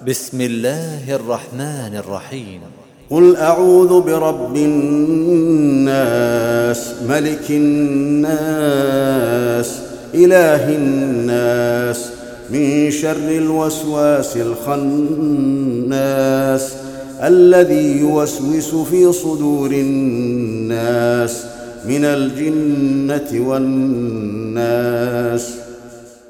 بسم الله الرحمن الرحيم. قل أعوذ برب الناس، ملك الناس، إله الناس، من شر الوسواس الخناس، الذي يوسوس في صدور الناس من الجنة والناس.